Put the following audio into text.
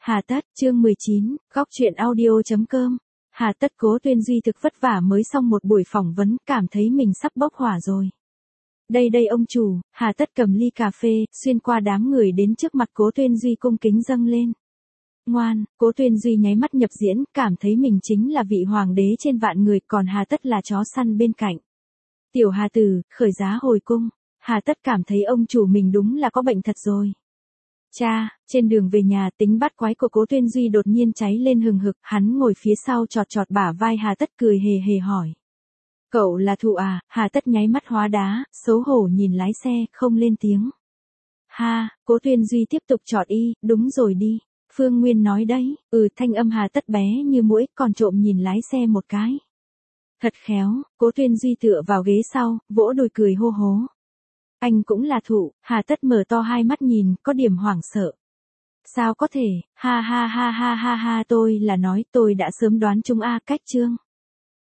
Hà tất, chương 19, góc truyện audio.com. Hà tất Cố Tuyên Duy thực vất vả mới xong một buổi phỏng vấn, cảm thấy mình sắp bốc hỏa rồi. Đây ông chủ, Hà tất cầm ly cà phê, xuyên qua đám người đến trước mặt Cố Tuyên Duy cung kính dâng lên. Ngoan, Cố Tuyên Duy nháy mắt nhập diễn, cảm thấy mình chính là vị hoàng đế trên vạn người, còn Hà tất là chó săn bên cạnh. Tiểu Hà Tử, khởi giá hồi cung. Hà tất cảm thấy ông chủ mình đúng là có bệnh thật rồi. Cha, trên đường về nhà tính bắt quái của Cố Tuyên Duy đột nhiên cháy lên hừng hực, hắn ngồi phía sau chọt chọt bả vai Hà tất cười hề hề hỏi. Cậu là Thụ à? Hà tất nháy mắt hóa đá, xấu hổ nhìn lái xe, không lên tiếng. Ha, Cố Tuyên Duy tiếp tục chọt y, đúng rồi đi. Phương Nguyên nói đấy, thanh âm Hà tất bé như muỗi, còn trộm nhìn lái xe một cái. Thật khéo, Cố Tuyên Duy tựa vào ghế sau, vỗ đùi cười hô hố. Anh cũng là Thụ, Hà tất mở to hai mắt nhìn, có điểm hoảng sợ. Sao có thể, ha, tôi là nói tôi đã sớm đoán chung cách chương.